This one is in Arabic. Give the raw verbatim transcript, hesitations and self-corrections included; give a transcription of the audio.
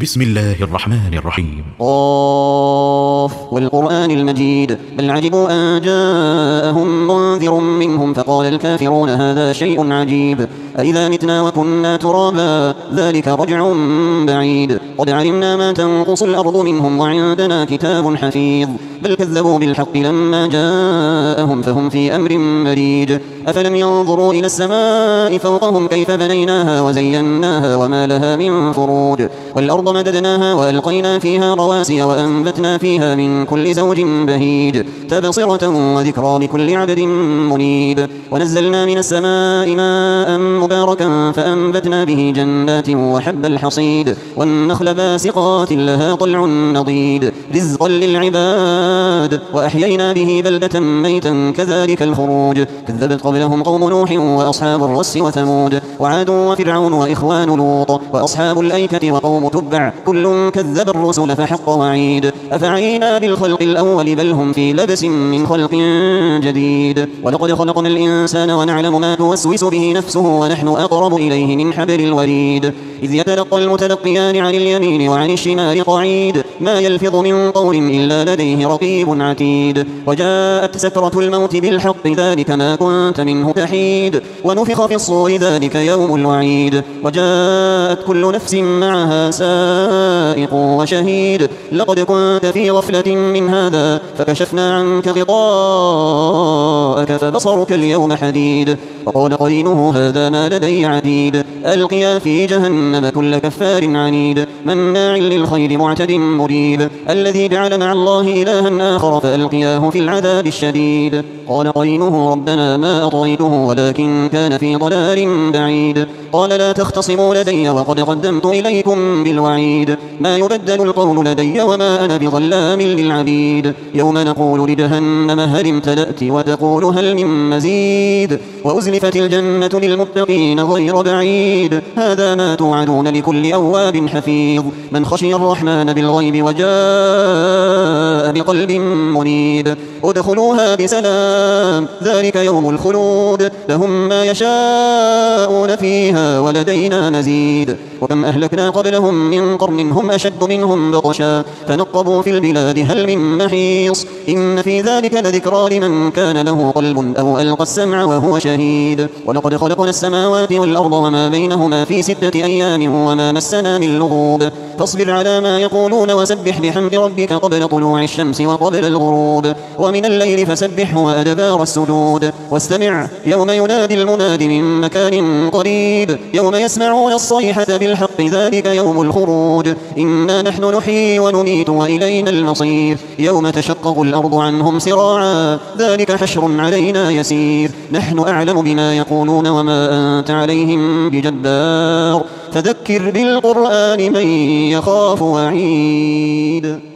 بسم الله الرحمن الرحيم. قاف والقرآن المجيد بل عجبوا أن جاءهم منذر منهم فقال الكافرون هذا شيء عجيب أإذا متنا وكنا ترابا ذلك رجع بعيد قد علمنا ما تنقص الأرض منهم وعندنا كتاب حفيظ بل كذبوا بالحق لما جاءهم فهم في أمر مريج أفلم ينظروا إلى السماء فوقهم كيف بنيناها وزيناها وما لها من فروج والأرض مددناها وألقينا فيها رواسي وأنبتنا فيها من كل زوج بهيج تبصرة وذكرى لكل عبد منيب ونزلنا من السماء ماء مباركا فأنبتنا به جنات وحب الحصيد والنخل باسقات لها طلع نضيد رزقا للعباد وأحيينا به بلدة ميتا كذلك الخروج كذبت قبلهم قوم نوح وأصحاب الرس وثمود وعاد وفرعون وإخوان لوط وأصحاب الأيكة وقوم تبع كل كذب الرسل فحق وعيد أفعينا بالخلق الأول بل هم في لبس من خلق جديد ولقد خلقنا الإنسان ونعلم ما توسوس به نفسه ونحن أقرب إليه من حبل الوريد إذ يتلقى المتلقيان عن اليمين وعن الشمال قعيد ما يلفظ من قول إلا لديه رقيب عتيد وجاءت سكرة الموت بالحق ذلك ما كنت منه تحيد ونفخ في الصور ذلك يوم الوعيد وجاءت كل نفس معها سائق وشهيد لقد كنت في غفلة من هذا فكشفنا عنك غطاءك فبصرك اليوم حديد وقال قرينه هذا ما لدي عتيد ألقيا في جهنم كل كفار عنيد مناع للخير معتد مريب الذي جعل مع الله إلها آخر فألقياه في العذاب الشديد قال قرينه ربنا ما أطغيته ولكن كان في ضلال بعيد قال لا تختصموا لدي وقد قدمت إليكم بالوعيد ما يبدل القول لدي وما أنا بظلام للعبيد يوم نقول لجهنم هل امتلأت وتقول هل من مزيد وأزلفت الجنة للمتقين غير بعيد هذا ما توعدون لكل أواب حفيظ من خشي الرحمن بالغيب وجاء بقلب منيب ادخلوها بسلام ذلك يوم الخلود لهم ما يشاءون فيها ولدينا مزيد وكم أهلكنا قبلهم من قرن هم أشد منهم بطشا فنقبوا في البلاد هل من محيص إن في ذلك لذكرى لمن كان له قلب أو ألقى السمع وهو شهيد ولقد خلقنا السماوات والأرض وما بينهما في ستة أيام وما مسنا من لغوب فاصبر على ما يقولون وسبح بحمد ربك قبل طلوع الشمس وقبل الغروب ومن الليل فسبحه وأدبار السجود واستمع يوم ينادي المناد من مكان قريب يوم يسمعون الصيحة بالحق ذلك يوم الخروج إنا نحن نحيي ونميت وإلينا المصير يوم تشقق الأرض عنهم سراعا ذلك حشر علينا يسير نحن أعلم بما يقولون وما أنت عليهم بجبار فذكر بالقرآن من يخاف وعيد.